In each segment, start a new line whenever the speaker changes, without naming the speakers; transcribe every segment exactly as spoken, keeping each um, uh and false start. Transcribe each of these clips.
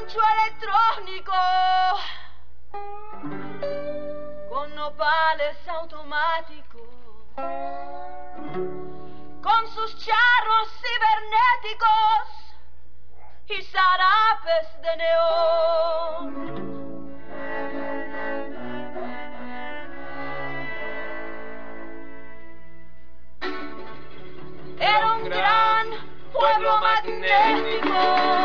rancho electrónico con nopales automáticos, con sus charros cibernéticos y zarapes de neón. Era un gran pueblo magnético,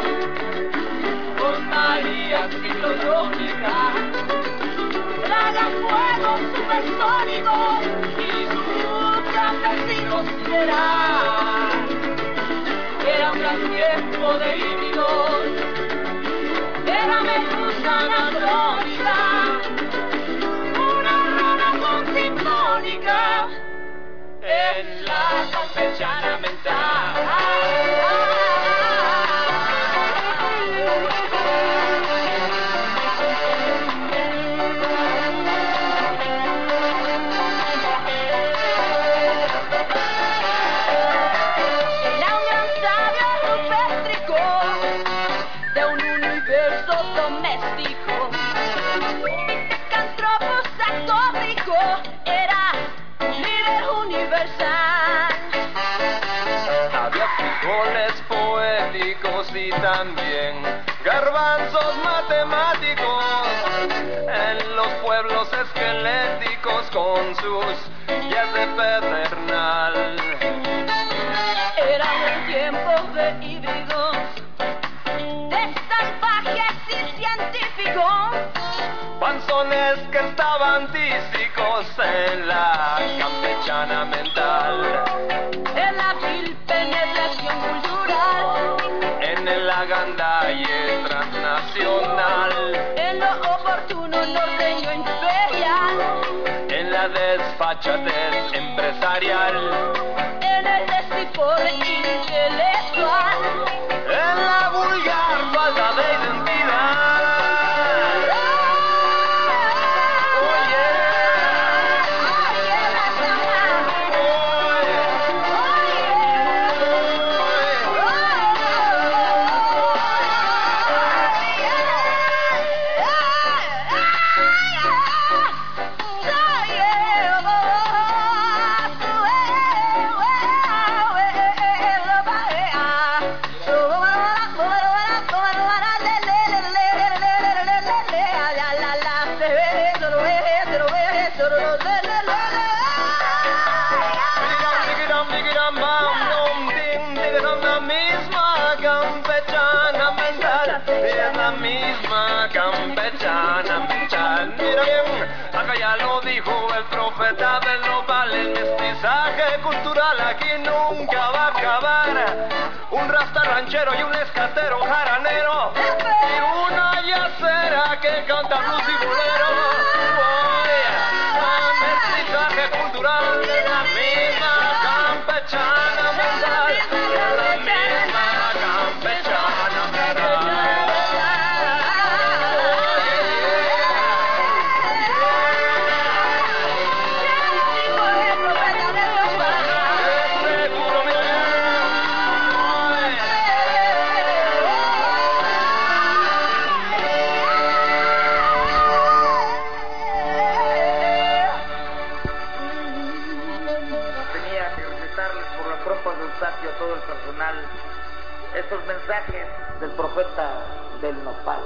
con María ciclotrónica, tragafuegos supersónicos y sus campesinos sideral. Era un gran tiempo de híbridos, era medusa anacrónica, una rana con sinfónica en la campechana mental. Era un gran sabio rupéstrico de un universo doméstico, licantropos actórico, era líder universal.
Había frijoles poéticos y también garbanzos matemáticos en los pueblos esqueléticos con sus guías de pedernal.
Eran los tiempos de híbridos, de salvajes y científicos,
panzones que estaban tísicos en la campechana mental,
en la vil penetración cultural,
en el agandalle transnacional,
en lo oportuno norteño imperial,
en la desfachatez empresarial,
en el despifor intelectual,
en la vulgar falta de identidad. Campechana mental, mira bien, acá ya lo dijo el profeta del nopal, el mestizaje cultural aquí nunca va a acabar. Un rasta ranchero y un escatero jaranero y una yacera que canta blues y bolero. Oye, mestizaje cultural de la misma campechana mental, de la misma campechana mental.
A todo el personal estos mensajes del profeta del nopal.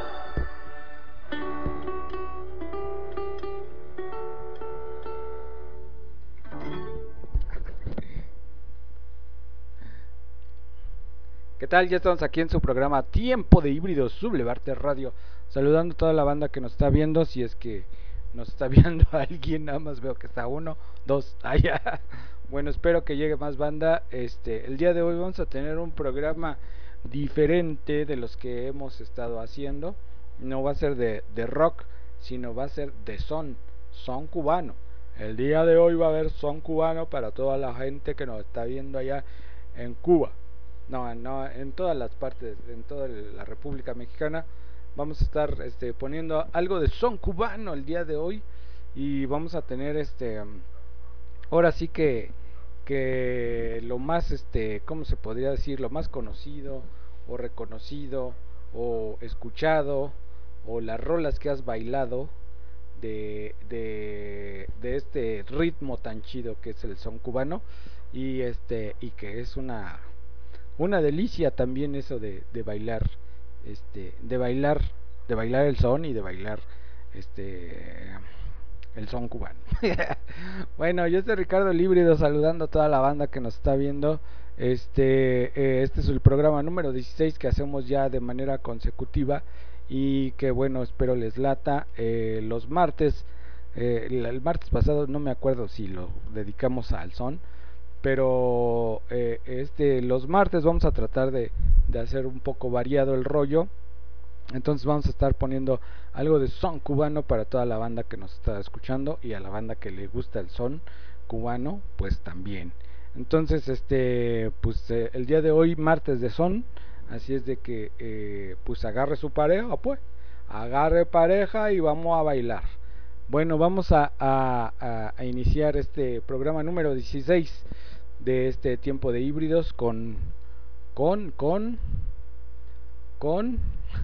¿Qué tal? Ya estamos aquí en su programa Tiempo de Híbridos, Sublevarte Radio, saludando a toda la banda que nos está viendo, si es que nos está viendo alguien, nada más veo que está uno, dos, allá. Ah, bueno, espero que llegue más banda. Este, el día de hoy vamos a tener un programa diferente de los que hemos estado haciendo. No va a ser de, de rock, sino va a ser de son, son cubano. El día de hoy va a haber son cubano para toda la gente que nos está viendo allá en Cuba. No, no, en todas las partes, en toda la República Mexicana. Vamos a estar este, poniendo algo de son cubano el día de hoy. Y vamos a tener este... ahora sí que que lo más este cómo se podría decir, lo más conocido o reconocido o escuchado, o las rolas que has bailado de, de, de este ritmo tan chido que es el son cubano, y este y que es una una delicia también eso de, de bailar, este de bailar de bailar el son y de bailar este el son cubano. Bueno, yo soy Ricardo el Híbrido, saludando a toda la banda que nos está viendo. Este, eh, este es el programa número dieciséis que hacemos ya de manera consecutiva, y que bueno, espero les lata. Eh, los martes, eh, el, el martes pasado no me acuerdo si lo dedicamos al son, pero eh, este los martes vamos a tratar de, de hacer un poco variado el rollo. Entonces vamos a estar poniendo algo de son cubano para toda la banda que nos está escuchando, y a la banda que le gusta el son cubano pues también. Entonces este pues eh, el día de hoy martes de son, así es de que eh, pues agarre su pareja, pues agarre pareja y vamos a bailar. Bueno, vamos a, a, a, a iniciar este programa número dieciséis de este tiempo de híbridos con con con con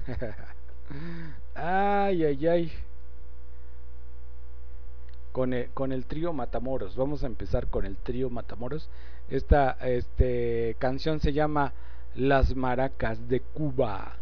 ay ay ay con el, con el trío Matamoros. Vamos a empezar con el trío Matamoros. Esta este canción se llama Las Maracas de Cuba.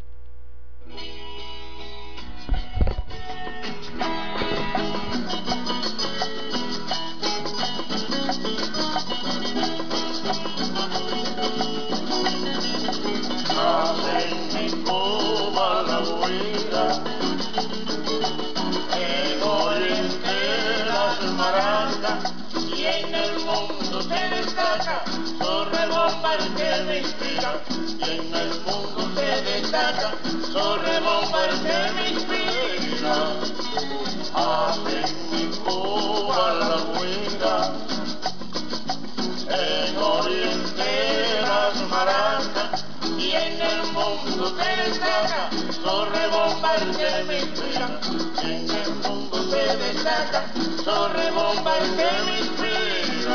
Y en el mundo se destaca su rebomba el que me inspira. Y en el mundo se destaca su rebomba el que me inspira. Hacen en Cuba la huida, en Oriente las maracas. Y en el mundo se destaca su rebomba el que me inspira. Y en el mundo se destaca su rebomba el que me inspira.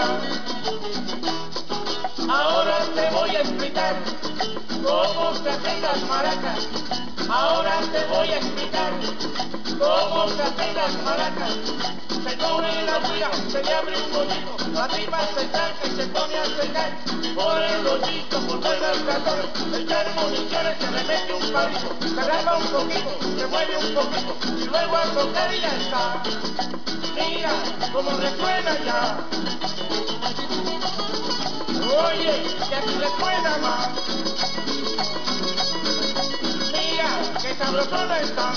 Ahora te voy a explicar cómo se hacen las maracas. Ahora te voy a explicar cómo se hacen las maracas. Se coge la huila, se le abre un hoyito, la tripa se saca y se pone a secar. Por el hoyito, por los ratones, se echan municiones, se le mete un palito, se graba un poquito, se mueve un poquito, y luego al tocar y ya está. Mira cómo resuena ya. Oye, que aquí le suena más. Mira qué sabrosona está.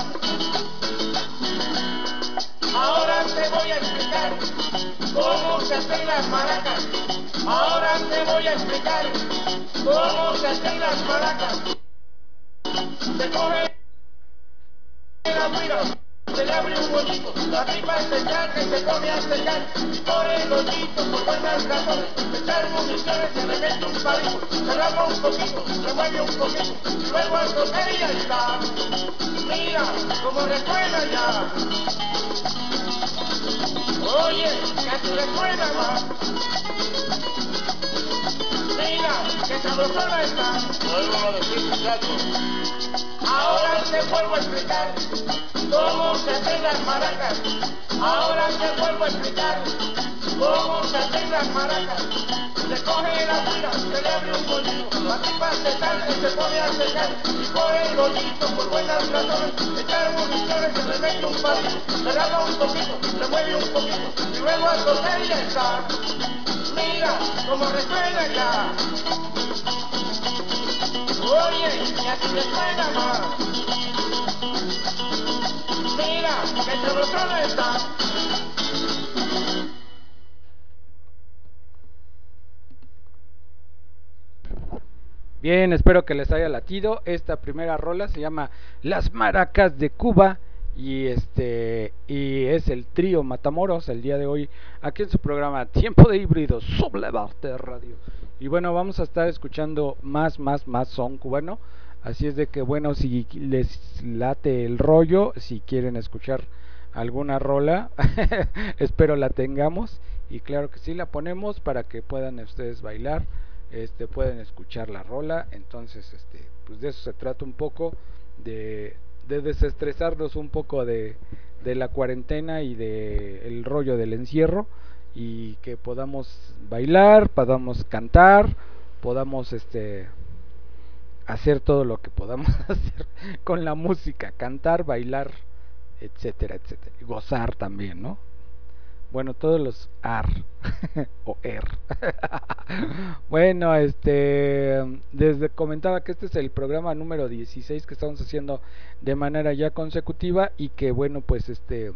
Ahora te voy a explicar cómo se hacen las maracas. Ahora te voy a explicar cómo se hacen las maracas. Se coge la huira, se le abre un hoyito, la tripa se saca y se pone a secar. Y por el hoyito, por buenas razones, se echan municiones, se le mete un palito, se rapa un poquito, se mueve un poquito, y luego al tocar y ya está. Mira cómo resuena ya. Oye, que así le suena más. Mira, que sabrosona está. Vuelvo a decir, muchachos. Ahora te vuelvo a explicar cómo se hacen las maracas. Ahora te vuelvo a explicar cómo se hacen las maracas. Se coge la tira, se le abre un hoyito, la tripa se salga y se pone a secar. Y por el hoyito, por buenas razones, se echan municiones, se le mete un palito, se graba un poquito, se mueve un poquito, y luego al tocar ya está. Mira cómo resuena ya. Oye, y así le suena más. Mira, que sabrosona está.
Bien, espero que les haya latido. Esta primera rola se llama Las Maracas de Cuba, y este y es el trío Matamoros el día de hoy aquí en su programa Tiempo de Híbridos Sublevarte Radio. Y bueno, vamos a estar escuchando más, más, más son cubano. Así es de que bueno, si les late el rollo, si quieren escuchar alguna rola, espero la tengamos. Y claro que sí, la ponemos para que puedan ustedes bailar este, pueden escuchar la rola. Entonces, este, pues de eso se trata un poco, de, de desestresarnos un poco de, de la cuarentena y de el rollo del encierro, y que podamos bailar, podamos cantar, podamos este hacer todo lo que podamos hacer con la música, cantar, bailar, etcétera, etcétera, y gozar también, ¿no? Bueno, todos los ar o er. Bueno, este, desde comentaba que este es el programa número dieciséis que estamos haciendo de manera ya consecutiva, y que bueno, pues este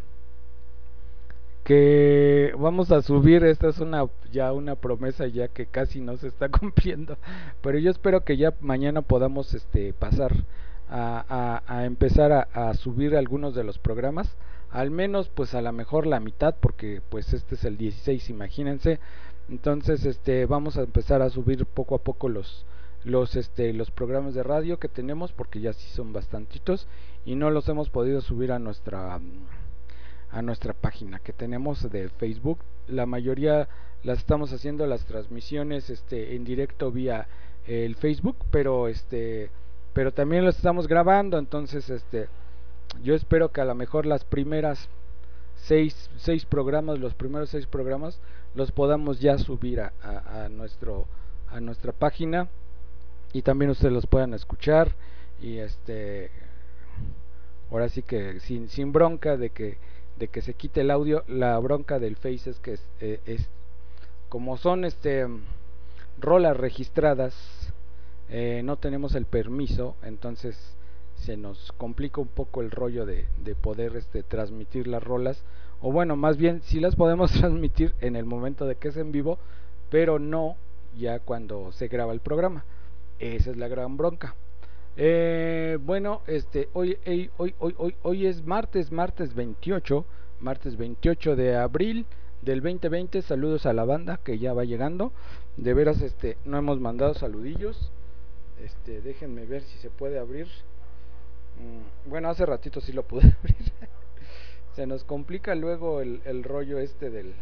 que vamos a subir, esta es una ya una promesa ya que casi no se está cumpliendo, pero yo espero que ya mañana podamos este pasar a, a, a empezar a, a subir algunos de los programas, al menos pues a la mejor la mitad, porque pues este es el dieciséis, imagínense. Entonces este vamos a empezar a subir poco a poco los los este los programas de radio que tenemos, porque ya sí son bastantitos y no los hemos podido subir a nuestra a nuestra página que tenemos de Facebook. La mayoría las estamos haciendo las transmisiones este en directo vía el Facebook, pero este pero también los estamos grabando. Entonces este yo espero que a lo mejor las primeras seis, seis programas, los primeros seis programas los podamos ya subir a, a, a nuestro a nuestra página, y también ustedes los puedan escuchar, y este ahora sí que sin, sin bronca de que de que se quite el audio. La bronca del Face es que es, eh, es como son este rolas registradas, eh, no tenemos el permiso, entonces se nos complica un poco el rollo de, de poder este transmitir las rolas, o bueno, más bien sí las podemos transmitir en el momento de que es en vivo, pero no ya cuando se graba el programa. Esa es la gran bronca. Eh, bueno, este hoy, hoy, hoy, hoy, hoy, hoy es martes, martes veintiocho, martes veintiocho de abril del veinte veinte. Saludos a la banda que ya va llegando. De veras, este, no hemos mandado saludillos. Este, déjenme ver si se puede abrir. Mm, bueno, hace ratito sí lo pude abrir. Se nos complica luego el, el rollo este del,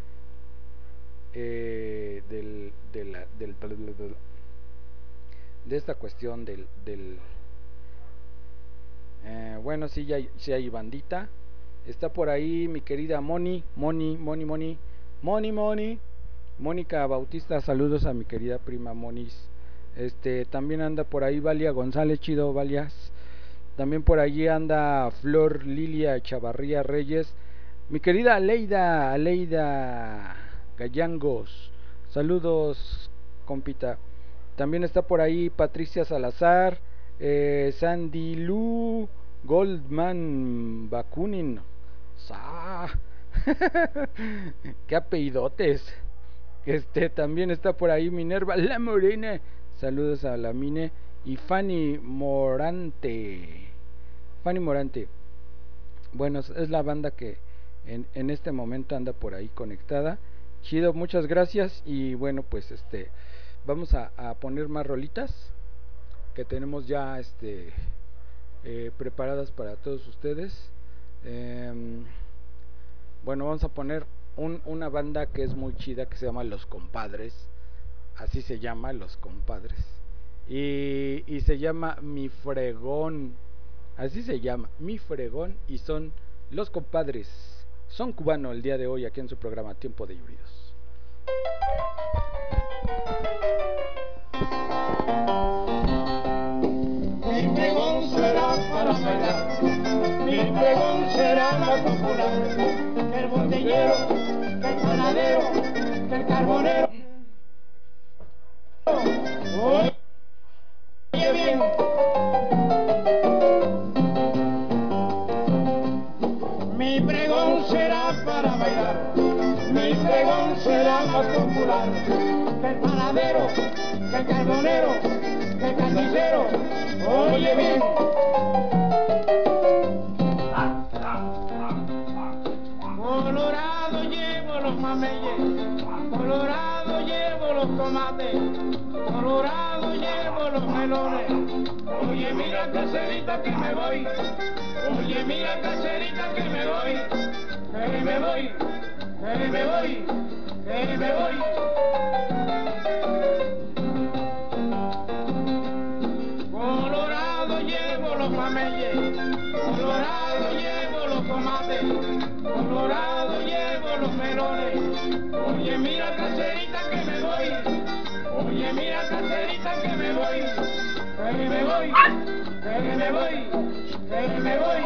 eh, del, de la, del, del de esta cuestión del, del eh, bueno, sí, ya hay, sí hay bandita. Está por ahí mi querida Moni, Moni, Moni, Moni, Moni, Moni, Mónica Bautista. Saludos a mi querida prima Monis. Este, también anda por ahí Valia González, chido Valias. También por allí anda Flor Lilia Chavarría Reyes. Mi querida Aleida, Aleida Gallangos. Saludos, compita. También está por ahí Patricia Salazar, eh, Sandy Lu Goldman Bakunin. ¡Sa! ¡Qué apellidotes! Este, también está por ahí Minerva La Morena. Saludos a la Mine. Y Fanny Morante. Fanny Morante. Bueno, es la banda que en, en este momento anda por ahí conectada. Chido, muchas gracias. Y bueno, pues este... vamos a, a poner más rolitas que tenemos ya este eh, preparadas para todos ustedes. Eh, bueno, vamos a poner un, una banda que es muy chida, que se llama Los Compadres. Así se llama, Los Compadres. Y, y se llama Mi Fregón. Así se llama, Mi Fregón. Y son Los Compadres. Son cubanos el día de hoy aquí en su programa Tiempo de Híbridos.
Mi pregón será para bailar, mi pregón será la popular, que el botellero, que el panadero, que el carbonero. Oye bien, mi pregón será para bailar, mi pregón será más popular, que el panadero, que el carbonero, que el carnicero. Oye bien, colorado llevo los mameyes, colorado llevo los tomates, colorado llevo los melones. Oye mira caserita que me voy, oye mira caserita que me voy, que me voy, que me voy, que me voy. mameyes, colorado llevo los tomates, colorado llevo los melones. Oye, mira caserita que me voy, oye, mira caserita que me voy, que me voy, que me voy, que me voy.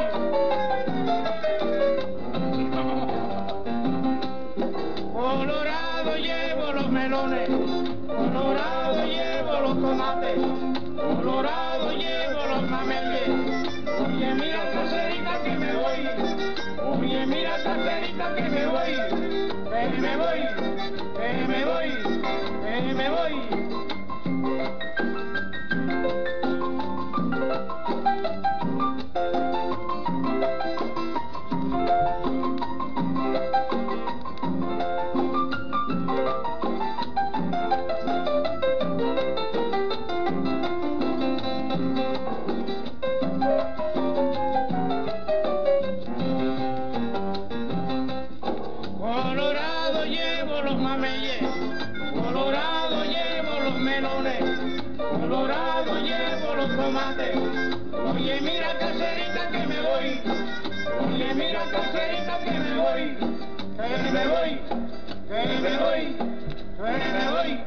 Colorado llevo los melones, colorado llevo los tomates, colorado llevo los mameyes. Oye, mira caserita que me voy, oye, mira caserita que me voy, que me voy, que me voy, que me voy. Colorado llevo los mameyes, colorado llevo los melones, colorado llevo los tomates. Oye, mira caserita que me voy, oye, mira caserita que me voy, que me voy, que me voy, que me voy.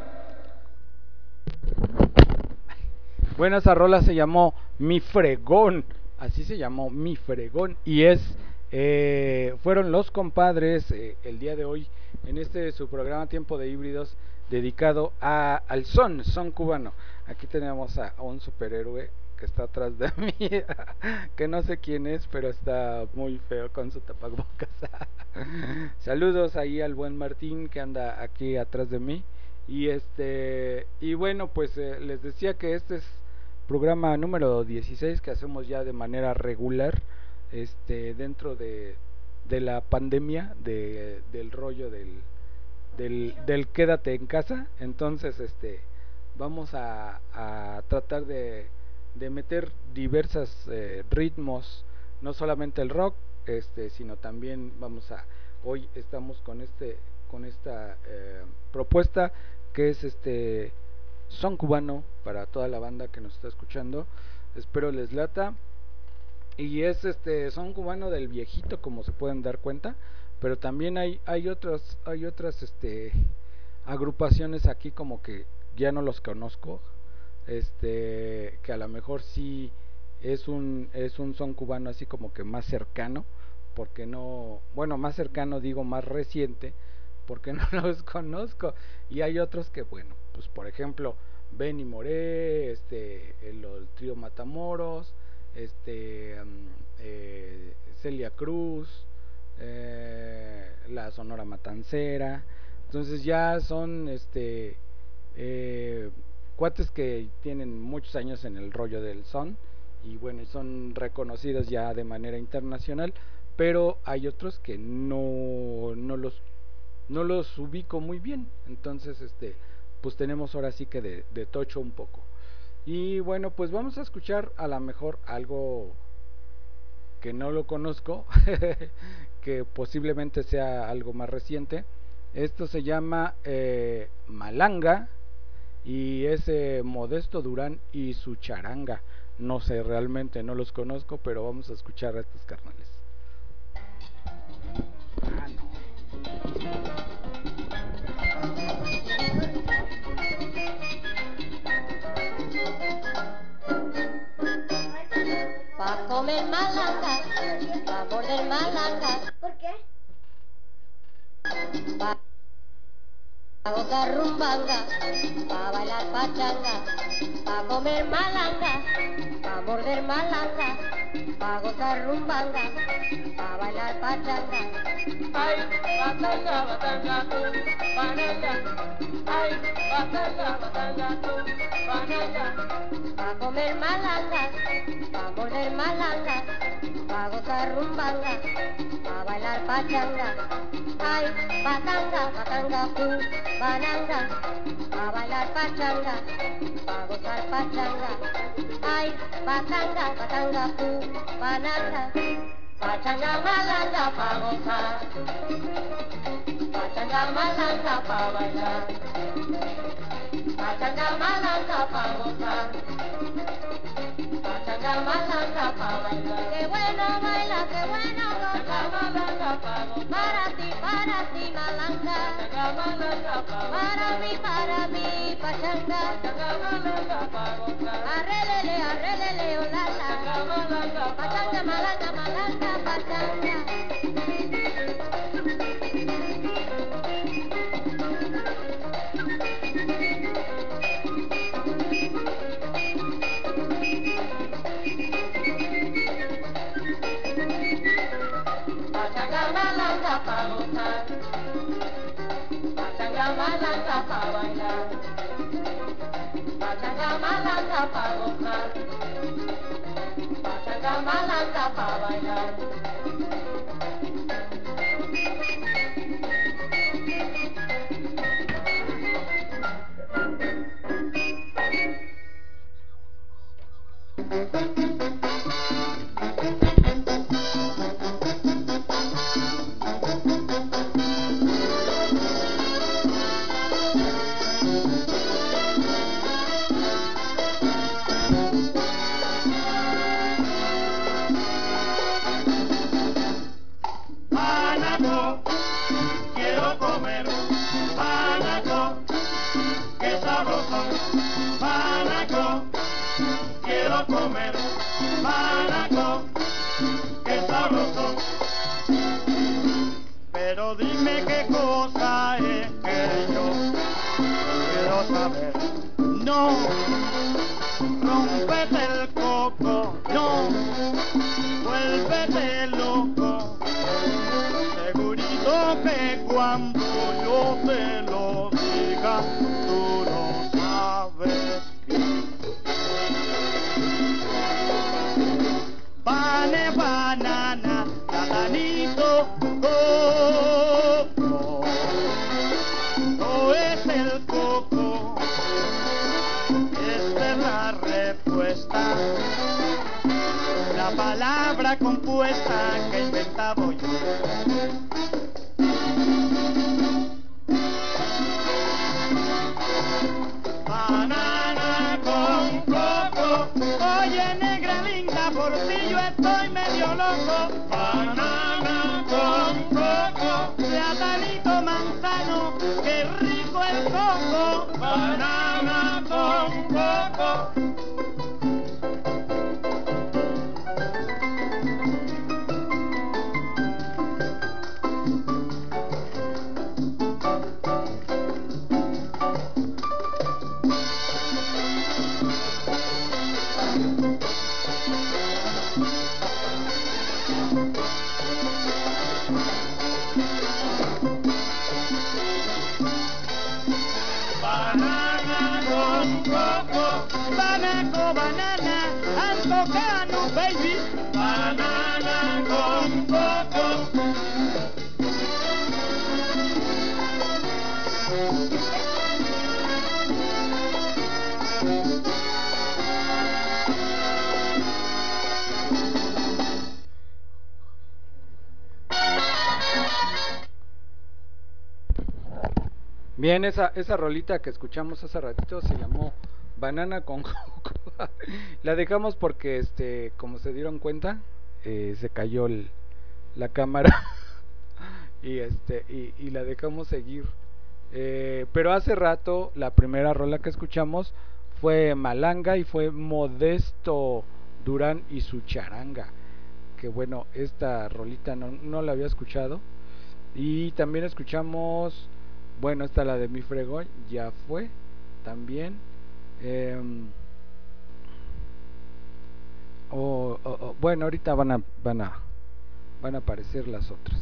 Bueno, esa rola se llamó Mi Fregón, así se llamó Mi Fregón, y es, eh, fueron los compadres eh, el día de hoy en este su programa Tiempo de Híbridos dedicado a, al son, son cubano. Aquí tenemos a, a un superhéroe que está atrás de mí, que no sé quién es, pero está muy feo con su tapabocas. Saludos ahí al buen Martín que anda aquí atrás de mí. Y este y bueno, pues eh, les decía que este es programa número dieciséis que hacemos ya de manera regular, este dentro de, de la pandemia, de, del rollo del, del, del quédate en casa. Entonces este vamos a, a tratar de, de meter diversos eh, ritmos, no solamente el rock, este sino también vamos a, hoy estamos con este con esta eh, propuesta que es este son cubano para toda la banda que nos está escuchando. Espero les lata. Y es este son cubano del viejito, como se pueden dar cuenta, pero también hay hay otras hay otras este agrupaciones aquí como que ya no los conozco, este que a lo mejor sí es un es un son cubano así como que más cercano, porque no, bueno, más cercano digo más reciente, porque no los conozco. Y hay otros que, bueno, pues por ejemplo Benny Moré, este el, el trío Matamoros, este um, eh, Celia Cruz, eh, la Sonora Matancera. Entonces ya son este eh, cuates que tienen muchos años en el rollo del son, y bueno, son reconocidos ya de manera internacional, pero hay otros que no no los no los ubico muy bien. Entonces este pues tenemos ahora sí que de, de tocho un poco. Y bueno, pues vamos a escuchar a lo mejor algo que no lo conozco, que posiblemente sea algo más reciente. Esto se llama eh, Malanga, y es eh, Modesto Durán y su charanga. No sé, realmente no los conozco, pero vamos a escuchar a estos carnales. Ah, no.
Pa' comer malanga, pa' morder malanga.
¿Por qué?
Pa' gozar rumbanga, pa' bailar pachanga. Pa' comer malanga, pa' morder malanga. Pa' gozar rumbanga, pa' bailar pachanga.
Ay, batanga, batanga, tú, bananga. Ay, batanga, batanga, tú, bananga.
Pa' comer malanga, pa' morder malanga. Pa' gozar rumbanga, pa' bailar pachanga. Ay, batanga, batanga, tú, bananga. Pa' bailar pachanga, pa' gozar pachanga. Ay, batanga, batanga, tú, bananga.
Pachanga malanga pa' gozar, pachanga malanga pa' bailar, pachanga malanga pa' gozar, pachanga malanga pa'
para ti, para ti, malanga. Para mí, para mí, pachanga. Arrelele, arrelele, olala. Pachanga, malanga, malanga, pachanga. Pachanga, malanga, pa' gozar. Pachanga, malanga, pa' bailar. Pachanga, malanga, pa' gozar. Pachanga, malanga, pa' bailar.
Panaco, quiero comer. Panaco, qué sabroso. Panaco, quiero comer. Panaco, qué sabroso. Pero dime qué cosa es que yo quiero saber. No, rompete el coco, no, vuélvete loco. Segurito que cuando yo te lo diga, tú no sabes qué. Pane, banana, platanito, coco. No es el coco, esta es la respuesta. La palabra compuesta que he inventado yo. Banana con coco. Oye, negra linda, por ti yo estoy medio loco. Banana con coco. Platanito manzano, qué rico el coco. Banana con coco. Banana con coco. Banaco, banana, and cocano, baby. Banana con coco.
Bien, esa, esa rolita que escuchamos hace ratito se llamó Banana con Coco. La dejamos porque, este, como se dieron cuenta, eh, se cayó el, la cámara y este y, y la dejamos seguir. Eh, pero hace rato la primera rola que escuchamos fue Malanga y fue Modesto Durán y su charanga. Que bueno, esta rolita no, no la había escuchado. Y también escuchamos, bueno, esta la de Mi Fregón, ya fue también. Eh, oh, oh, oh, bueno, ahorita van a, van a van a aparecer las otras.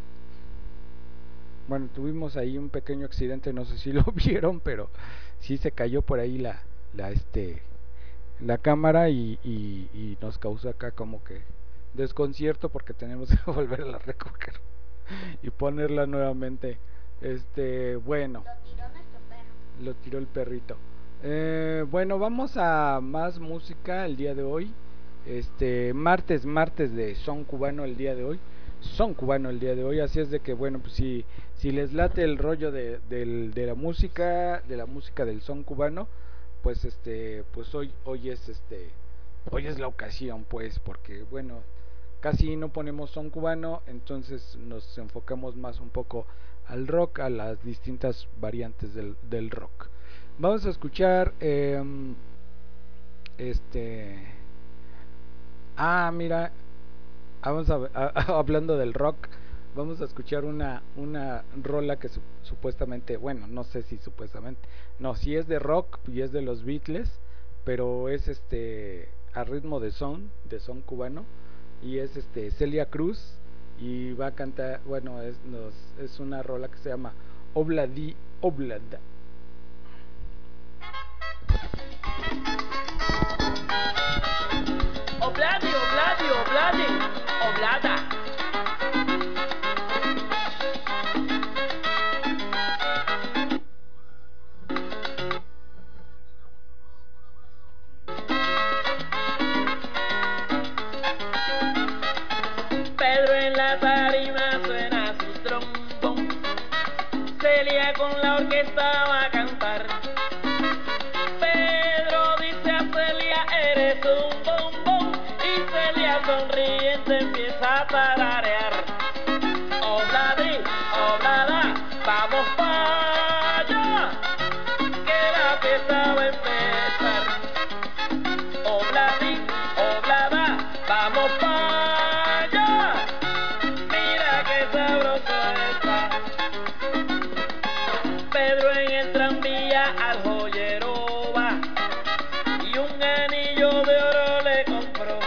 Bueno, tuvimos ahí un pequeño accidente, no sé si lo vieron, pero sí se cayó por ahí la, la este la cámara y, y, y nos causó acá como que desconcierto porque tenemos que volverla a recoger y ponerla nuevamente. Este, bueno,
Lo tiró nuestro perro.
lo tiró el perrito. Eh, bueno, vamos a más música el día de hoy. Este, martes, martes de son cubano el día de hoy. Son cubano el día de hoy, así es de que bueno, pues si, si les late el rollo de, de, de la música, de la música del son cubano, pues este, pues hoy, hoy es este, hoy es la ocasión, pues, porque bueno, casi no ponemos son cubano, entonces nos enfocamos más un poco al rock, a las distintas variantes del, del rock. Vamos a escuchar eh, este ah mira vamos a, a, hablando del rock, vamos a escuchar una una rola que su, supuestamente, bueno, no sé si supuestamente, no, si es de rock y es de los Beatles, pero es este a ritmo de son, de son cubano, y es este Celia Cruz, y va a cantar, bueno, es, nos, es una rola que se llama Obladi Oblada.
Obladi, obladi, obladi, oblada. Pedro en la tarima suena su trombón, Celia con la orquesta va a cantar. Pedro dice a Celia, eres un bombón, y Celia sonriente empieza a tararear. Obladi, oblada, vamos pa' allá, que la fiesta va a empezar. Obladi, oblada, vamos pa' allá, mira que sabroso está. Pedro en el tranvía al joyero va, y un anillo de oro le compró.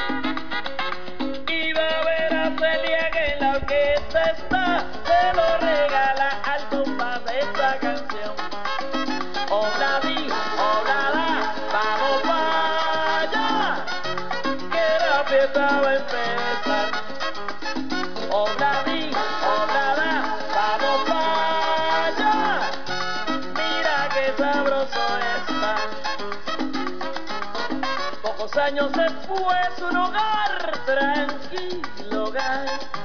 Iba a ver a Celia que en la orquesta está, se lo regala al compás de esta canción. Obladi, oblada, vamos pa' allá, que la fiesta va a empezar. Obladi, oblada, vamos pa' allá, mira que sabroso está. Pocos años después, un hogar tranquilo, hogar,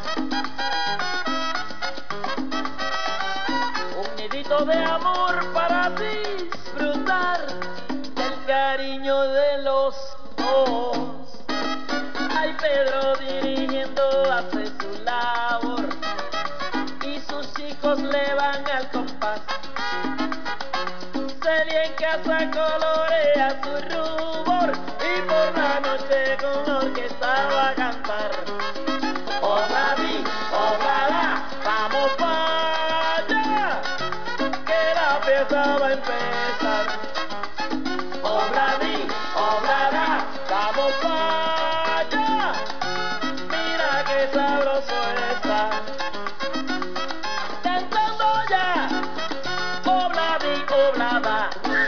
un nidito de amor para disfrutar del cariño de los dos. Ay, Pedro dirigiendo hace su labor, y sus chicos le van al compás. Celia en casa colorea su rubor, y por la noche con la orquesta va a cantar. Obladi, oblada, vamos pa' allá, que la fiesta va a empezar. Obladi, oblada, vamos pa' allá, mira que sabroso está. Cantando ya, obladi, oblada.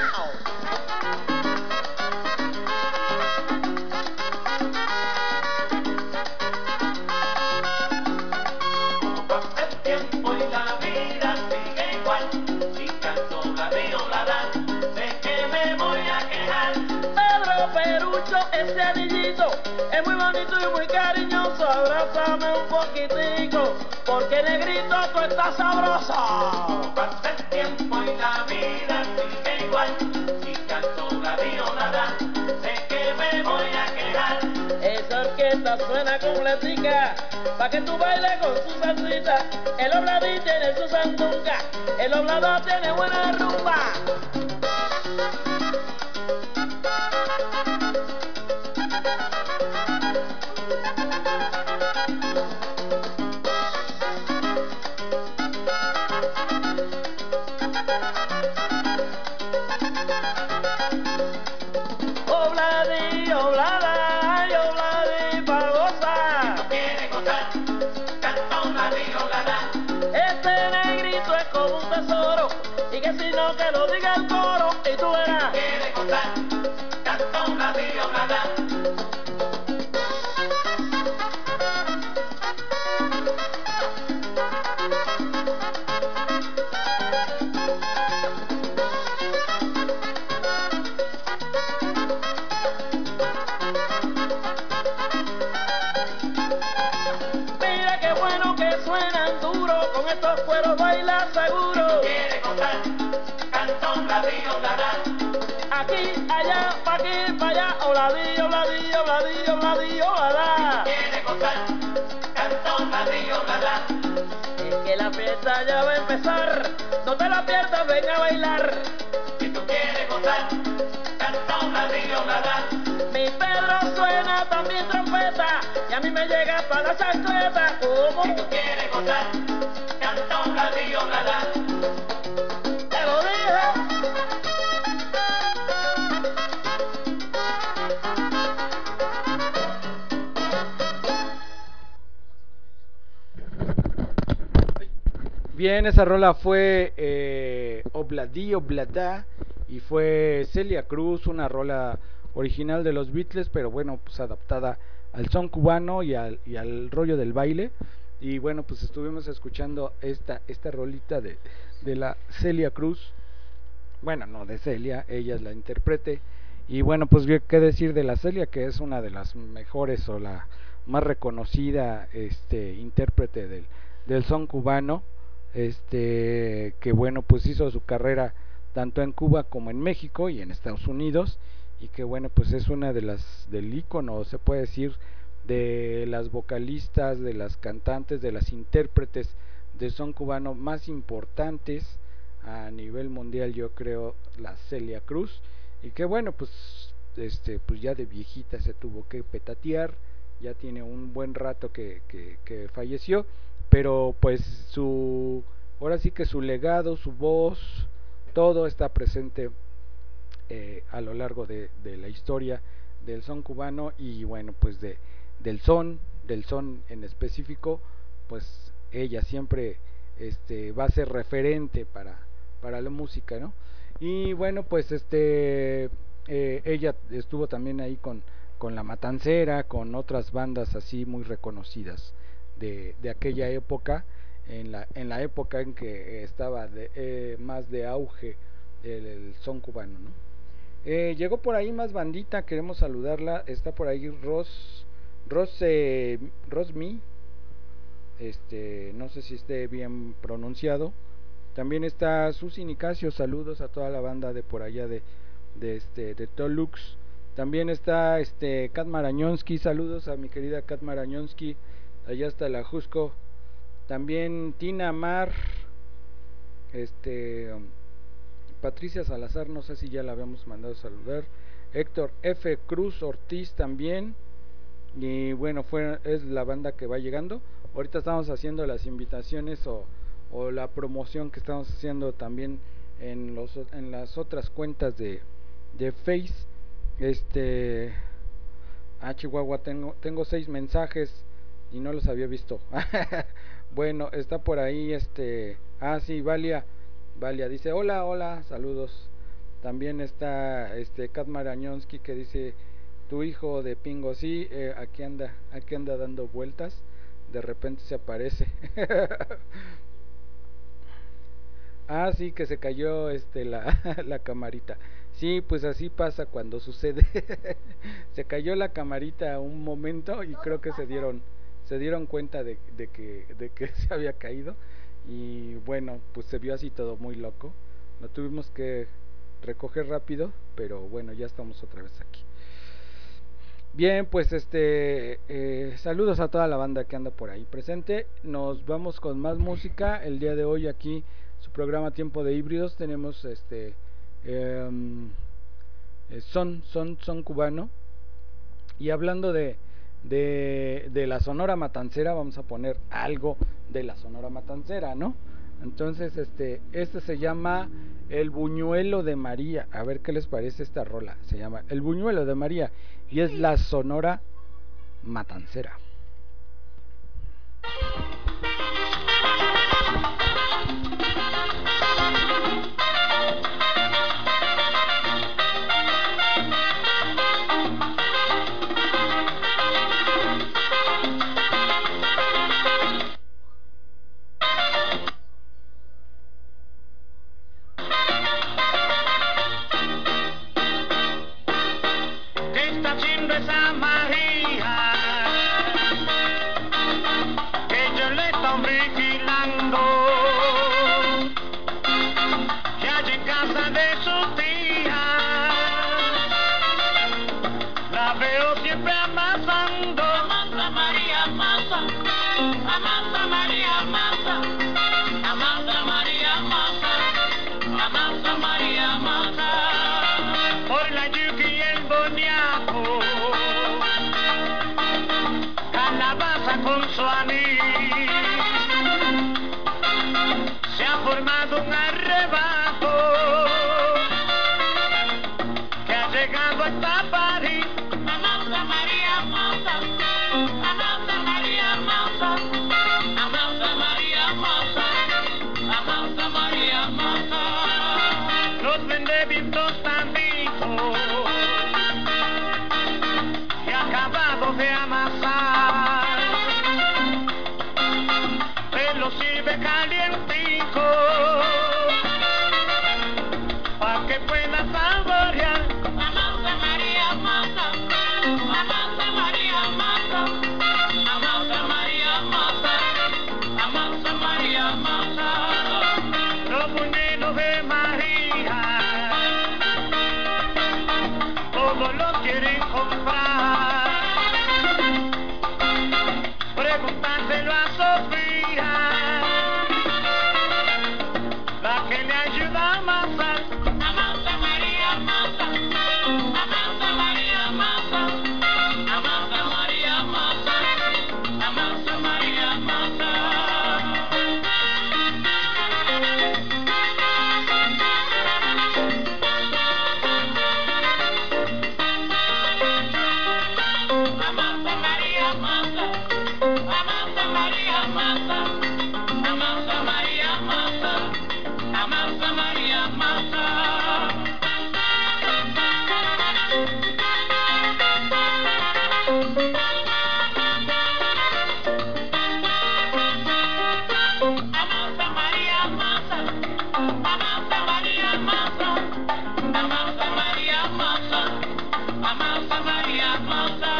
El tiempo y la vida sigue igual, si canto obladi, oblada, ¿de qué me voy a quejar?
Pedro Perucho, ese anillito es muy bonito y muy cariñoso. Abrázame un poquitico, porque negrito tú estás sabroso.
Pasa el tiempo y la vida sigue igual, si canto obladi, oblada, ¿de qué me voy a quejar?
Esa orquesta suena completica, pa' que tú bailes con su salsita. El obladí tiene su sandunga, el oblado tiene buena rumba. Obladi, oblada, y obladi pa' gozar.
Quiere gozar, canta obladi, oblada,
Este negrito es como un tesoro, y que si no que lo diga el coro, y tú verás.
quiere gozar, canta obladi, oblada.
Mira qué bueno que suenan duro, con estos cueros baila seguro.
Quiere gozar, canta obladi, oblada,
Aquí, allá, pa' aquí, pa' allá, obladí, obladí, obladí, obladí, oblada.
quiere gozar. gozar, canta un ladrillo, nada.
Es que la fiesta ya va a empezar, no te la pierdas, ven a bailar.
Si tú quieres gozar, canta un ladrillo, nada.
Mi Pedro suena también trompeta y a mí me llega hasta la chancleta. ¿Cómo?
Si tú quieres gozar, canta un ladrillo, nada.
Te lo dije.
Bien, esa rola fue eh, Obladí Obladá y fue Celia Cruz, una rola original de los Beatles, pero bueno, pues adaptada al son cubano y al, y al rollo del baile. Y bueno, pues estuvimos escuchando esta, esta rolita de, de la Celia Cruz. Bueno, no de Celia, ella es la intérprete. Y bueno, pues qué decir de la Celia, que es una de las mejores o la más reconocida este, intérprete del, del son cubano. Este, que bueno, pues hizo su carrera tanto en Cuba como en México y en Estados Unidos, y que bueno, pues es una de las del ícono, se puede decir, de las vocalistas, de las cantantes, de las intérpretes de son cubano más importantes a nivel mundial, yo creo, la Celia Cruz. Y que bueno, pues este pues ya de viejita se tuvo que petatear, ya tiene un buen rato que, que, que falleció, pero pues su ahora sí que su legado, su voz, todo está presente eh, a lo largo de, de la historia del son cubano. Y bueno, pues de del son del son en específico, pues ella siempre este va a ser referente para para la música, ¿no? Y bueno, pues este eh, ella estuvo también ahí con con La Matancera, con otras bandas así muy reconocidas de, de aquella época, en la en la época en que estaba de, eh, más de auge el, el son cubano, ¿no? Eh, llegó por ahí más bandita, queremos saludarla. Está por ahí Ros Ros eh, Rosmi, este no sé si esté bien pronunciado. También está Susi Nicasio, saludos a toda la banda de por allá de de este de Tolux. También está este Kat Marañonsky, saludos a mi querida Kat Marañonsky, allá hasta la Jusco. También Tina Mar, este Patricia Salazar, no sé si ya la habíamos mandado a saludar. Héctor F. Cruz Ortiz también. Y bueno, fue es la banda que va llegando. Ahorita estamos haciendo las invitaciones o, o la promoción que estamos haciendo también en los en las otras cuentas de, de Face. Este ah, Chihuahua, tengo tengo seis mensajes y no los había visto. Bueno, está por ahí este ah sí, Valia Valia dice hola, hola, saludos. También está este Kat Marañonsky, que dice tu hijo de Pingo, sí, eh, aquí anda, aquí anda dando vueltas, de repente se aparece. Ah, sí, que se cayó este la, la camarita. Sí, pues así pasa cuando sucede. Se cayó la camarita un momento y creo que se dieron se dieron cuenta de, de que de que se había caído. Y bueno, pues se vio así todo muy loco. Lo tuvimos que recoger rápido, pero bueno, ya estamos otra vez aquí. Bien, pues este eh, saludos a toda la banda que anda por ahí presente. Nos vamos con más música. El día de hoy aquí su programa Tiempo de Híbridos tenemos este eh, son son son cubano. Y hablando de de de la Sonora Matancera, vamos a poner algo de la Sonora Matancera, ¿no? Entonces este este se llama El Buñuelo de María. A ver qué les parece esta rola. Se llama El Buñuelo de María y es la Sonora Matancera.
Esa María que yo le estoy vigilando, que allí en casa de su tía la veo siempre amasando. Amasa María Amasa María, amasa, amasa María, amasa, amasa María, amasa. Por la yuca y el boniato, calabaza con su anís, se ha formado un arrebato que ha llegado hasta París. Amasa María, amasa, amasa María, amasa, amasa María, amasa, amasa María, amasa. Los vende bien tostaditos y acabado de amasar, te lo sirve calientico pa' que puedas saborear. Amasa María, amasa, amasa María, amasa, amasa María, amasa, amasa María, amasa. Los buñuelos de María todos los quieren comprar. Pregúntaselo a Sofía, la que le ayuda a amasar. Amasa María, amasa, amasa María, amasa, amasa María, amasa, amasa María, amasa. Amasa María, amasa, amasa María, amasa, amasa María, amasa, amasa María, amasa. Amasa María, amasa, amasa María, amasa, amasa María, amasa, amasa María, amasa.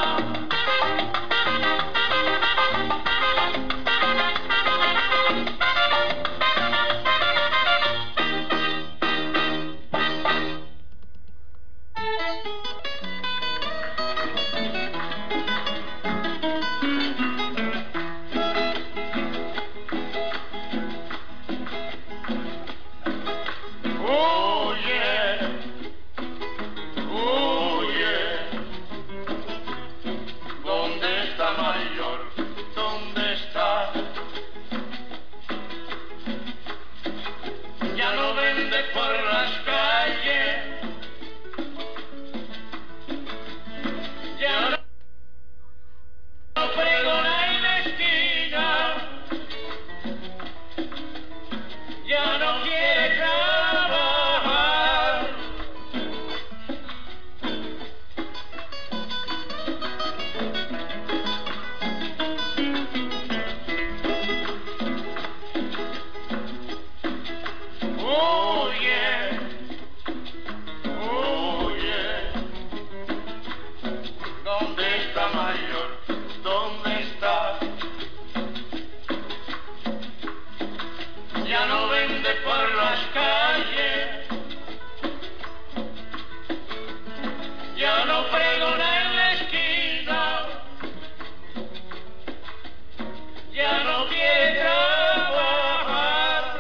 Huye, huye. ¿Dónde está Mayor? ¿Dónde está? Ya no vende por las calles, ya no pregona en la esquina, ya no quiere trabajar. Huye, huye. ¿Dónde está Mayor? ¿Dónde está? Ya no vende por las calles, ya no pregona en la esquina, ya no quiere trabajar.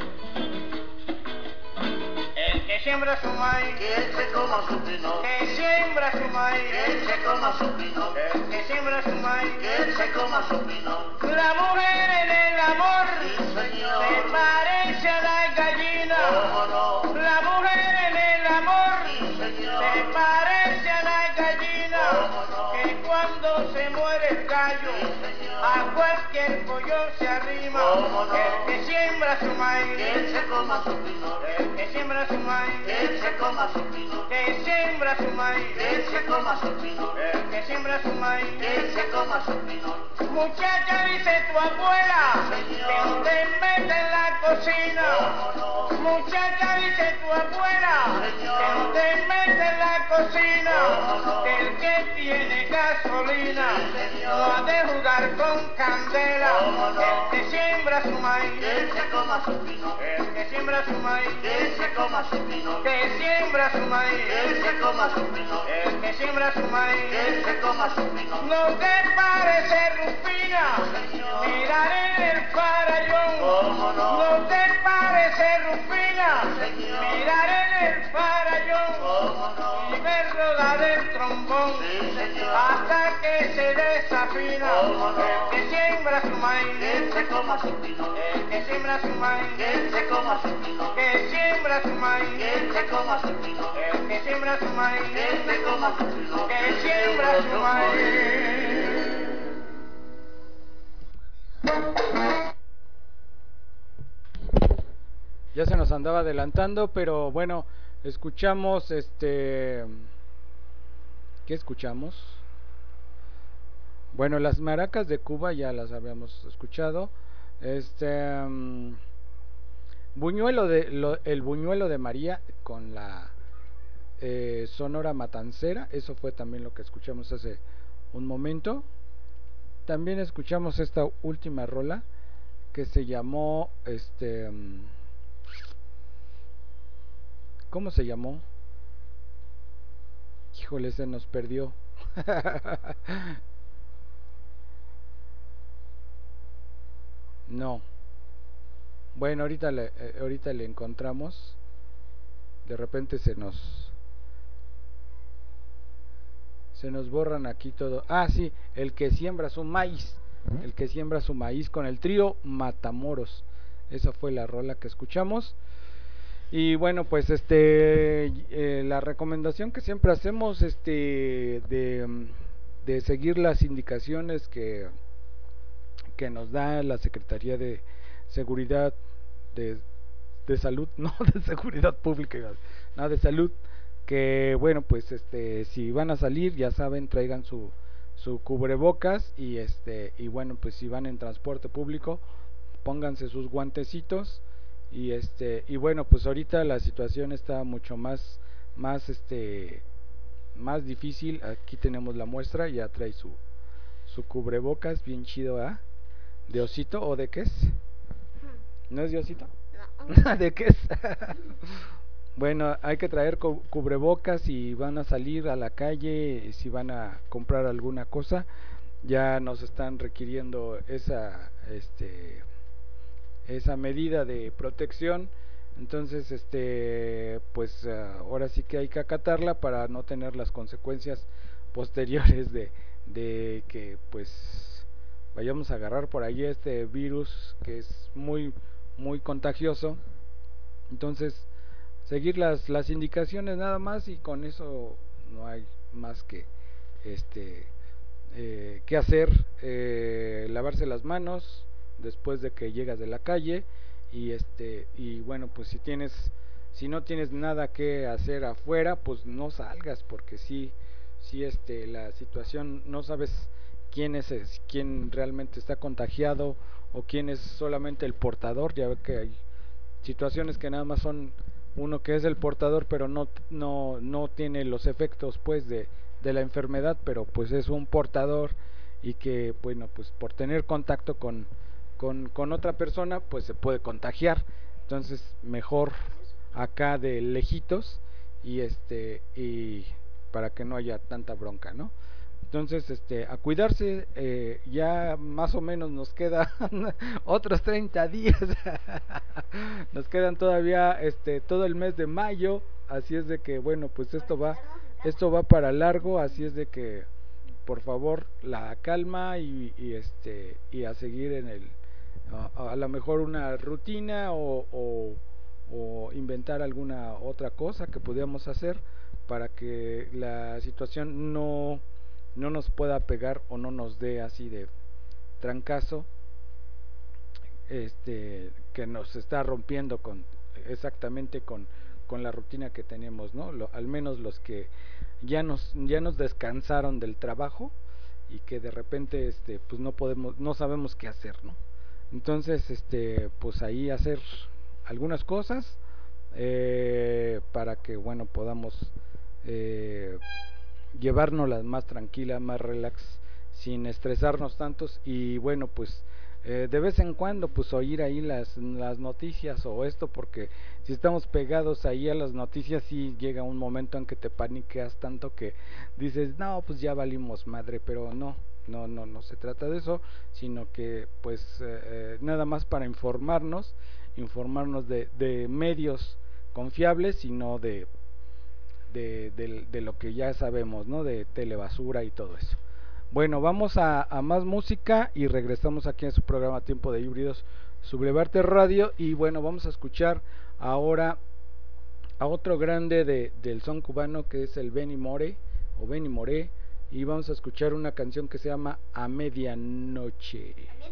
El que siembra su maíz,
Que él se coma su pino,
que siembra su maíz,
que él se coma su pino,
el que siembra su maíz.
que él se coma su pino.
La mujer en el amor
Sí, señor.
se parece a la gallina.
¿Cómo no?
La mujer en el amor
Sí, señor.
se parece a la gallina.
¿Cómo no?
Que cuando se muere el gallo,
Sí, señor.
a cualquier pollo se arrima.
¿Cómo no?
El que siembra su maíz,
Que él se coma su pino,
el que siembra su maíz,
que él se coma su pino,
que siembra su maíz,
que él se coma su pino,
el que siembra su maíz.
que él se coma su pino.
Muchacha, dice tu abuela,
Señor.
que no te metes en la cocina.
¿Cómo no?
Muchacha, dice tu abuela,
Señor.
que no te metes en la cocina.
¿Cómo no?
Que el que tiene gasolina
Sí, señor.
no ha de jugar con candela.
¿Cómo no?
El que siembra su maíz,
Que él se coma su pino,
el que siembra su maíz,
que él se coma su pino,
que siembra su maíz,
que él se coma su pino,
el que siembra su
que él
maíz.
se coma su pino.
No te parece Rufina,
Señor.
trombón,
Sí, señor.
hasta que se desafina.
¿Cómo no?
El que siembra su maíz,
Que se coma su pino.
el que siembra su maíz,
Que se coma su pino.
que siembra su maíz,
Que se coma su pino.
el que siembra su maíz,
Que se coma su pino.
que siembra su maíz.
Ya se nos andaba adelantando, pero bueno, escuchamos este... ¿Qué escuchamos? Bueno, las maracas de Cuba ya las habíamos escuchado. Este... um, buñuelo de, lo- el buñuelo de María con la eh, Sonora Matancera. Eso fue también lo que escuchamos hace un momento. También escuchamos esta última rola que se llamó este... um, ¿Cómo se llamó? Híjole, se nos perdió. No. Bueno, ahorita le, eh, ahorita le encontramos. De repente se nos se nos borran aquí todo. Ah, sí, el que siembra su maíz. El que siembra su maíz con el trío Matamoros. Esa fue la rola que escuchamos. Y bueno, pues este eh, la recomendación que siempre hacemos este de, mm, de seguir las indicaciones que, que nos da la Secretaría de Seguridad de, de Salud, no de Seguridad Pública, no de Salud, que bueno, pues este si van a salir, ya saben, traigan su su cubrebocas y este y bueno, pues si van en transporte público, pónganse sus guantecitos. Y este y bueno, pues ahorita la situación está mucho más más este más difícil. Aquí tenemos la muestra, ya trae su su cubrebocas bien chido, ¿ah? ¿De osito o de qué es? ¿No es de osito?
No.
¿De qué es? Bueno, hay que traer cu- cubrebocas si van a salir a la calle, si van a comprar alguna cosa. Ya nos están requiriendo esa este esa medida de protección. Entonces este pues ah, ahora sí que hay que acatarla para no tener las consecuencias posteriores de, de que pues vayamos a agarrar por ahí este virus que es muy muy contagioso. Entonces seguir las las indicaciones nada más, y con eso no hay más que este eh, que hacer. Eh, lavarse las manos después de que llegas de la calle, y este y bueno, pues si tienes si no tienes nada que hacer afuera, pues no salgas, porque sí sí este la situación, no sabes quién es, es quién realmente está contagiado o quién es solamente el portador. Ya ve que hay situaciones que nada más son uno que es el portador, pero no no no tiene los efectos pues de de la enfermedad, pero pues es un portador, y que bueno, pues por tener contacto con con, con otra persona pues se puede contagiar. Entonces mejor acá de lejitos, y este y para que no haya tanta bronca, ¿no? Entonces este a cuidarse. Eh, ya más o menos nos queda otros treinta días. Nos quedan todavía este todo el mes de mayo, así es de que bueno, pues esto va esto va para largo, así es de que por favor la calma, y, y este y a seguir en el a, a lo mejor una rutina, o, o, o inventar alguna otra cosa que pudiéramos hacer para que la situación no no nos pueda pegar o no nos dé así de trancazo, este que nos está rompiendo con exactamente con con la rutina que tenemos, ¿no? Lo, al menos los que ya nos ya nos descansaron del trabajo, y que de repente este pues no podemos no sabemos qué hacer, ¿no? Entonces este pues ahí hacer algunas cosas eh, para que bueno podamos eh, llevárnoslas más tranquila, más relax, sin estresarnos tantos. Y bueno, pues eh, de vez en cuando pues oír ahí las, las noticias o esto, porque si estamos pegados ahí a las noticias, sí llega un momento en que te paniqueas tanto que dices, no, pues ya valimos madre. Pero no, no, no, no se trata de eso, sino que pues eh, eh, nada más para informarnos, informarnos de, de medios confiables, y no de de, de, de lo que ya sabemos, ¿no? De telebasura y todo eso. Bueno, vamos a, a más música y regresamos aquí en su programa Tiempo de Híbridos, Sublevarte Radio. Y bueno, vamos a escuchar ahora a otro grande de, del son cubano, que es el Benny Moré o Benny Moré, y vamos a escuchar una canción que se llama A Medianoche.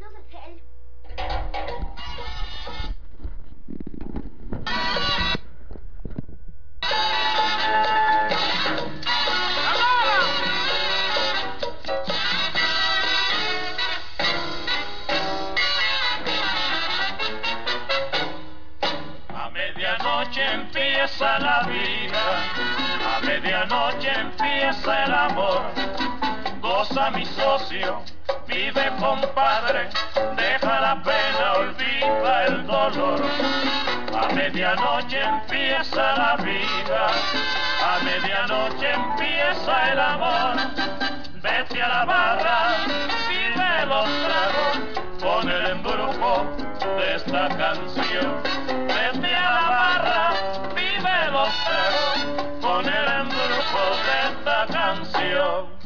A medianoche empieza la vida, a medianoche empieza el amor. Goza mi socio, vive compadre, deja la pena, olvida el dolor. A medianoche empieza la vida, a medianoche empieza el amor. Vete a la barra, vive los tragos, con el embrujo de esta canción. Vete a la barra, vive los tragos, con el embrujo de esta canción.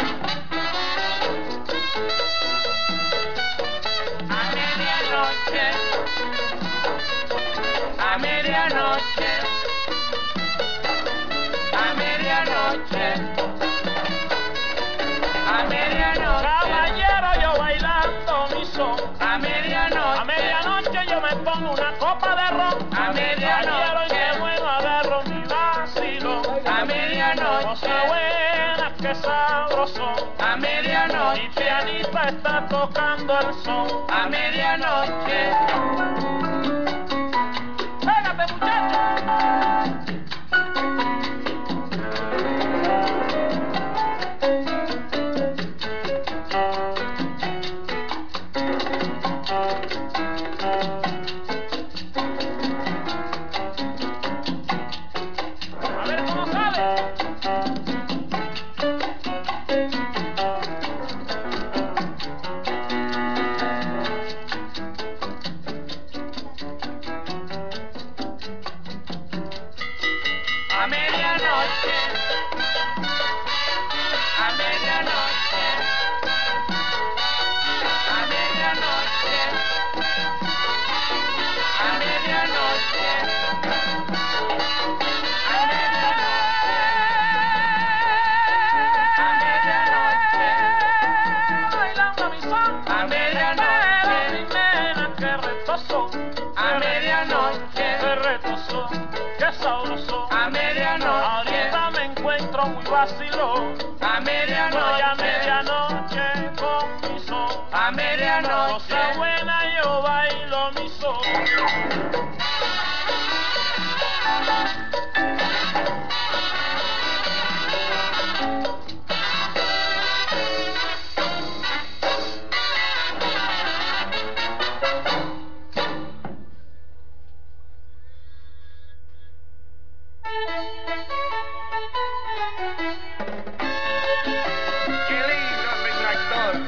A medianoche, a medianoche, a medianoche, a medianoche.
Caballero, yo bailando mi son.
A medianoche,
A medianoche yo me pongo una copa de ron.
A medianoche.
Caballero, y qué bueno agarro mi vacilo.
a medianoche,
Cosa buena, que sabroso.
a medianoche,
Mi pianista está tocando el son.
a medianoche.
¡Pégate, muchacho! A ver cómo sale.
A medianoche, a medianoche, a medianoche, a medianoche, a medianoche,
Bailando mi son.
a medianoche,
Mi nena, qué retoso.
a medianoche,
Qué retoso, qué sabroso.
a medianoche,
Ahorita me encuentro muy vacilón.
a
Voy a
medianoche,
medianoche con mi son.
a medianoche.
Cosa buena, yo bailo mi son.
¡Qué lindo, mi tractor!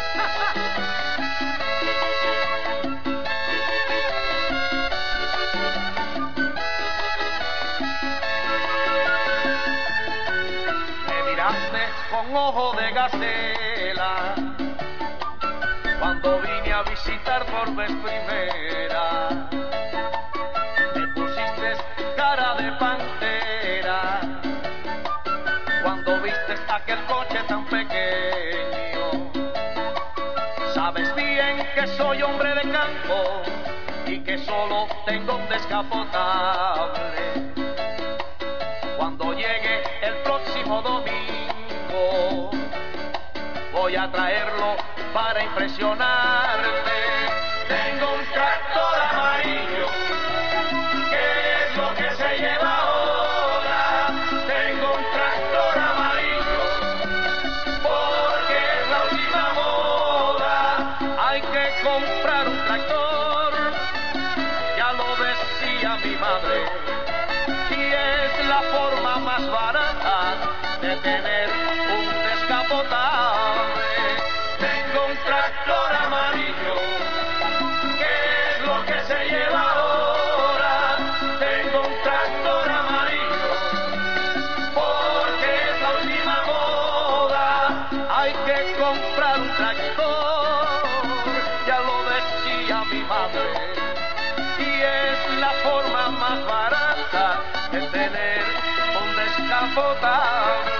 Me miraste con ojo de gacela cuando vine a visitar por vez primera. Me pusiste cara de pantera cuando vistes aquel coche tan pequeño. Sabes bien que soy hombre de campo y que solo tengo un descapotable. Cuando llegue el próximo domingo voy a traerlo para impresionarte. Tengo un tractor amarillo, ¿qué es lo que se lleva ahora? Tengo un tractor amarillo, porque es la última moda. Hay que comprar un tractor, ya lo decía mi madre, y es la forma más barata de tener un descapotable. Tengo un tractor amarillo, ¿qué es lo que se lleva ahora? Tengo un tractor amarillo, hay que comprar un tractor, ya lo decía mi madre, y es la forma más barata de tener un descapotable.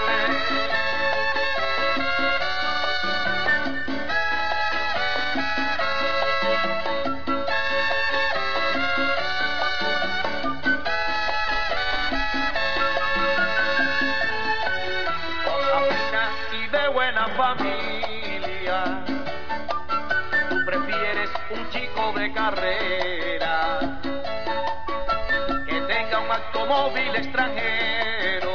Buena familia, tú prefieres un chico de carrera que tenga un automóvil extranjero,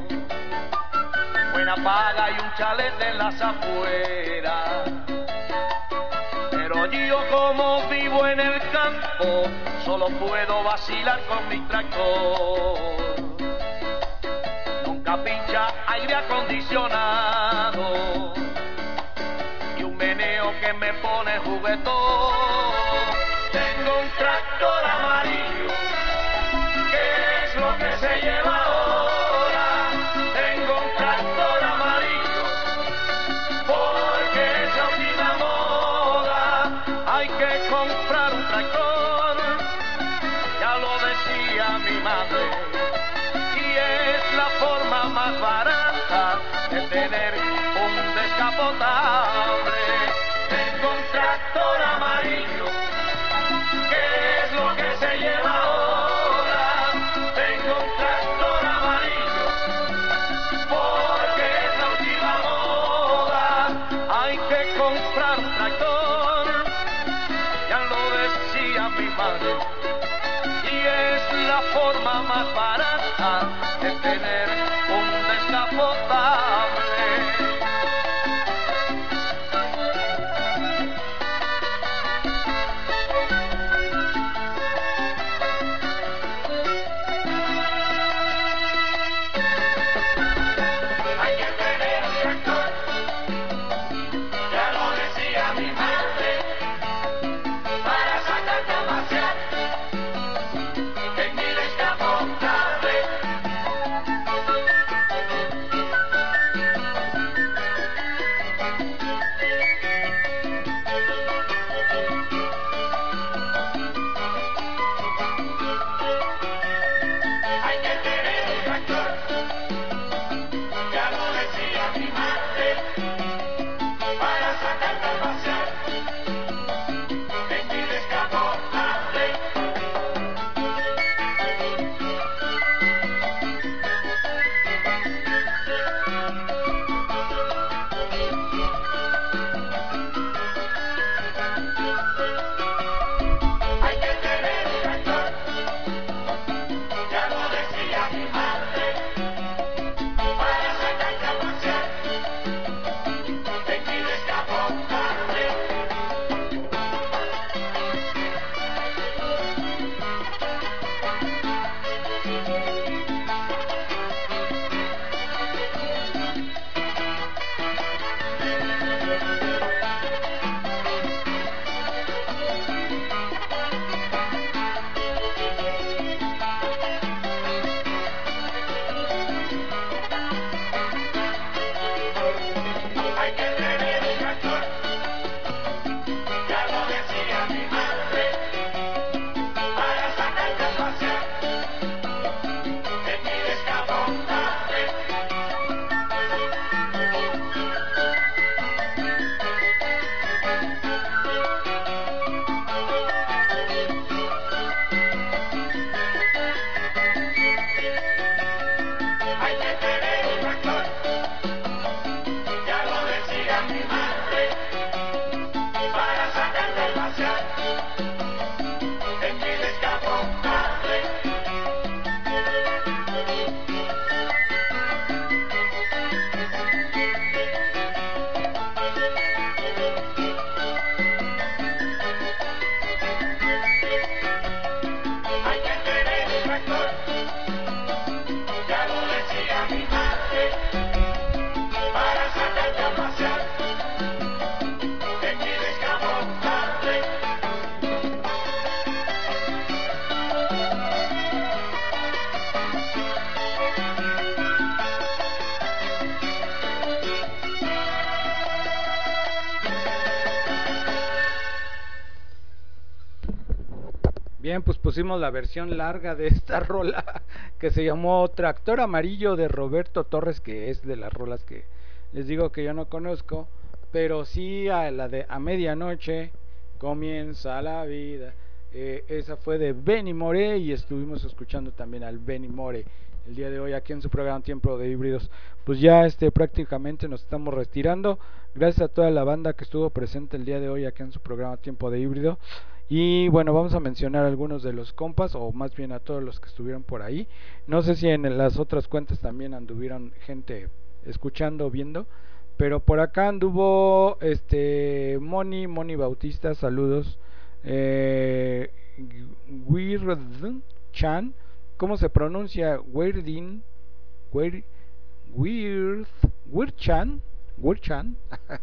buena paga y un chalet en las afueras. Pero yo como vivo en el campo solo puedo vacilar con mi tractor. Pincha aire acondicionado y un meneo que me pone juguetón. Tengo un tractor amarillo, ¿qué es lo que se lleva ahora? Tengo un tractor amarillo porque es la última moda. Hay que comprar un tractor, ya lo decía mi madre, la forma más barata de tener un descapotable. Tengo un tractor amarillo, ¿qué es lo que se lleva ahora? Tengo un tractor amarillo porque es la última moda. Hay que comprar un tractor, ya lo decía mi madre, y es la forma más barata de tener un descapotable.
Hay que tener un tractor, ya lo decía mi madre, para sacarte a pasear en mi descapotable.
Bien, pues pusimos la versión larga de esta rola que se llamó Tractor Amarillo de Roberto Torres, que es de las rolas que les digo que yo no conozco, pero sí a la de A Medianoche Comienza la Vida. Eh, esa fue de Benny More y estuvimos escuchando también al Benny More el día de hoy aquí en su programa Tiempo de Híbridos. Pues ya este prácticamente nos estamos retirando. Gracias a toda la banda que estuvo presente el día de hoy aquí en su programa Tiempo de Híbrido. Y bueno, vamos a mencionar algunos de los compas, o más bien a todos los que estuvieron por ahí. No sé si en las otras cuentas también anduvieron gente escuchando, viendo, pero por acá anduvo este Moni, Moni Bautista, saludos. Eh, Weird Chan, ¿cómo se pronuncia? Weirdin, Weird, Weird, Weird Chan, Weird Chan.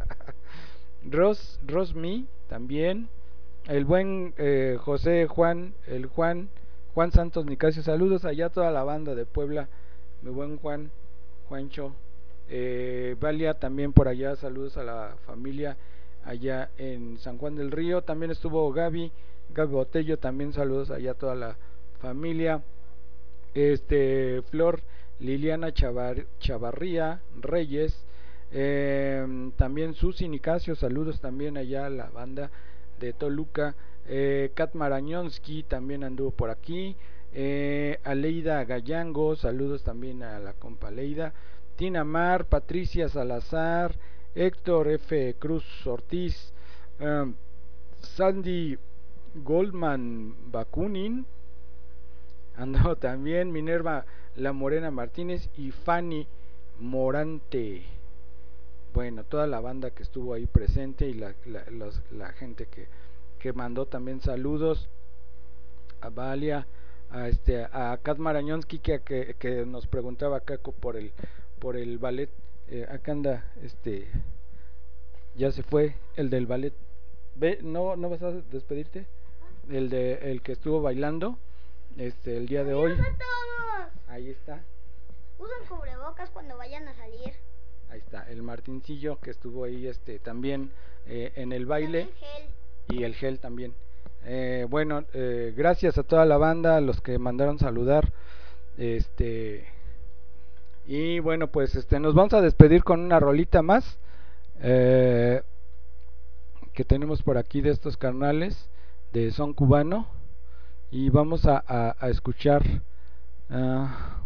Ros, Rosmi también. El buen eh, José Juan, el Juan, Juan Santos Nicasio, saludos allá a toda la banda de Puebla, mi buen Juan, Juancho, eh, Valia también por allá, saludos a la familia allá en San Juan del Río, también estuvo Gaby, Gaby Botello, también saludos allá a toda la familia, este Flor Liliana Chavar, Chavarría Reyes, eh, también Susi Nicasio, saludos también allá a la banda de Toluca, eh, Kat Marañonsky también anduvo por aquí, eh, Aleida Gallango, saludos también a la compa Aleida, Tina Mar, Patricia Salazar, Héctor F. Cruz Ortiz, um, Sandy Goldman Bakunin, andó también Minerva La Morena Martínez y Fanny Morante. Bueno, toda la banda que estuvo ahí presente y la, la, los, la gente que, que mandó también saludos a Valia, a este a Kat Marañonsky que, que, que nos preguntaba acá por el por el ballet, eh, acá anda, este ya se fue el del ballet. Ve, no no vas a despedirte, el de el que estuvo bailando este el día de hoy.
¡Adiós a todos!
Ahí está.
Usen cubrebocas cuando vayan a salir.
Ahí está, el Martincillo que estuvo ahí este también eh, en el baile.
El gel.
Y el gel también. Eh, bueno, eh, gracias a toda la banda, a los que mandaron saludar. Este y bueno, pues este nos vamos a despedir con una rolita más eh, que tenemos por aquí de estos carnales de son cubano y vamos a, a, a escuchar. Uh,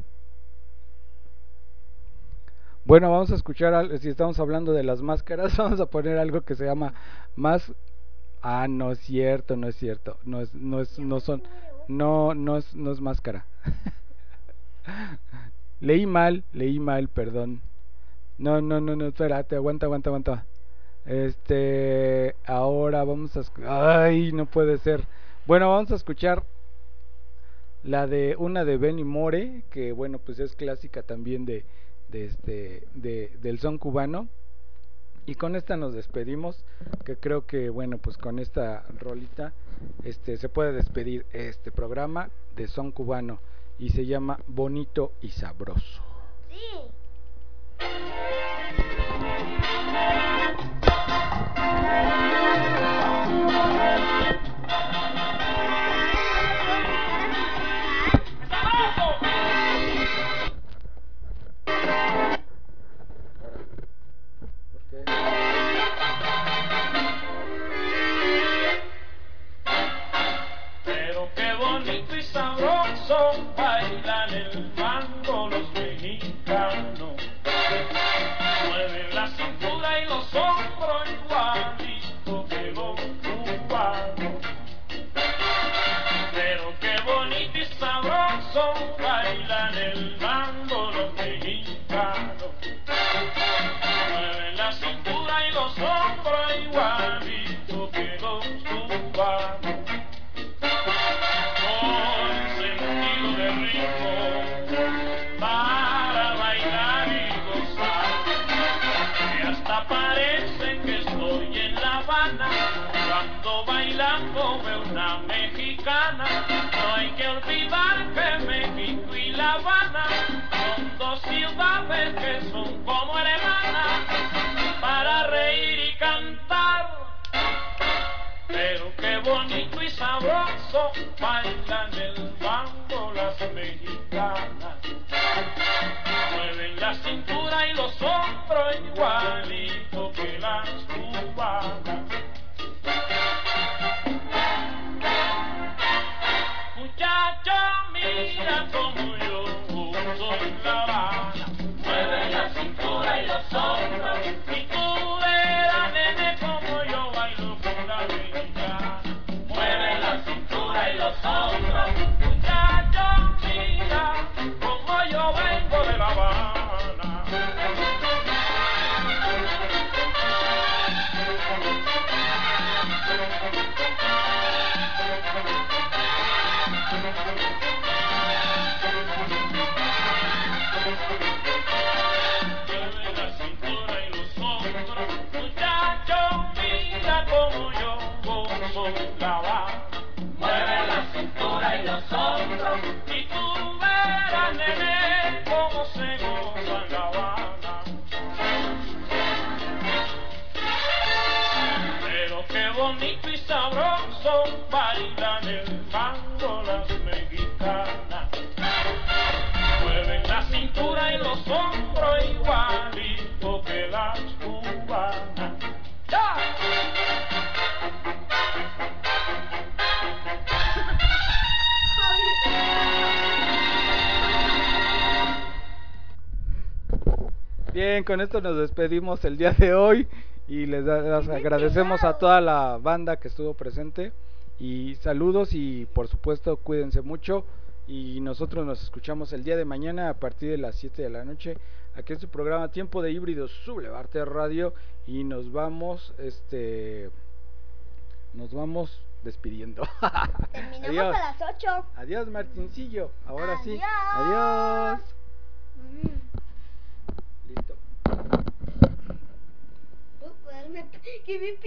Bueno, vamos a escuchar, si estamos hablando de las máscaras, vamos a poner algo que se llama más. Ah, no es cierto, no es cierto, no es, no es, no son, no, no es, no es máscara. leí mal, leí mal, perdón. No, no, no, no, espérate, aguanta, aguanta, aguanta. Este, ahora vamos a, ay, no puede ser. Bueno, vamos a escuchar la de una de Benny More, que bueno, pues es clásica también de de este de, del son cubano, y con esta nos despedimos, que creo que bueno, pues con esta rolita este se puede despedir este programa de son cubano y se llama Bonito y Sabroso.
Sí.
Pero qué bonito y sabroso bailan el mango los mexicanos, mueven la cintura y los hombros igualito que los cubanos. Pero qué bonito y sabroso bailan el mango los mexicanos, mueven la cintura y los hombros igualito que los cubanos. Con sentido de ritmo para bailar y gozar, que hasta parece que estoy en La Habana cuando bailando veo una mexicana. No hay que olvidar que México y La Habana son dos ciudades que son como hermanas para reír y cantar. Pero qué bonito y sabroso sabroso bailan el mambo las mexicanas. Mueven la cintura y los hombros igualito que las cubanas. Muchacho, mira como yo soy La Habana. Mueve la cintura y los hombros y tú verás, nene, como yo bailo con la mexicana. Mueve la cintura y los hombros, muchacho, mira como yo vengo de La Habana. Mueve la cintura y los hombros, muchacho, mira como yo gozo La Habana. Mueve la cintura y los hombros y tú verás, nene, cómo se goza en La Habana. Pero qué bonito y sabroso bailan el mambo las mexicanas. Mueven la cintura y los hombros igualito que las cubanas. ¡Ya!
Bien, con esto nos despedimos el día de hoy y les, da- les agradecemos a toda la banda que estuvo presente y saludos y por supuesto cuídense mucho y nosotros nos escuchamos el día de mañana a partir de las siete de la noche aquí en su programa Tiempo de Híbridos Sublevarte Radio y nos vamos este nos vamos despidiendo.
Terminamos
Adiós.
a las ocho.
Adiós Martincillo, ahora sí.
Adiós.
Adiós.
Mm.
Listo.
Uh, pues, me- que me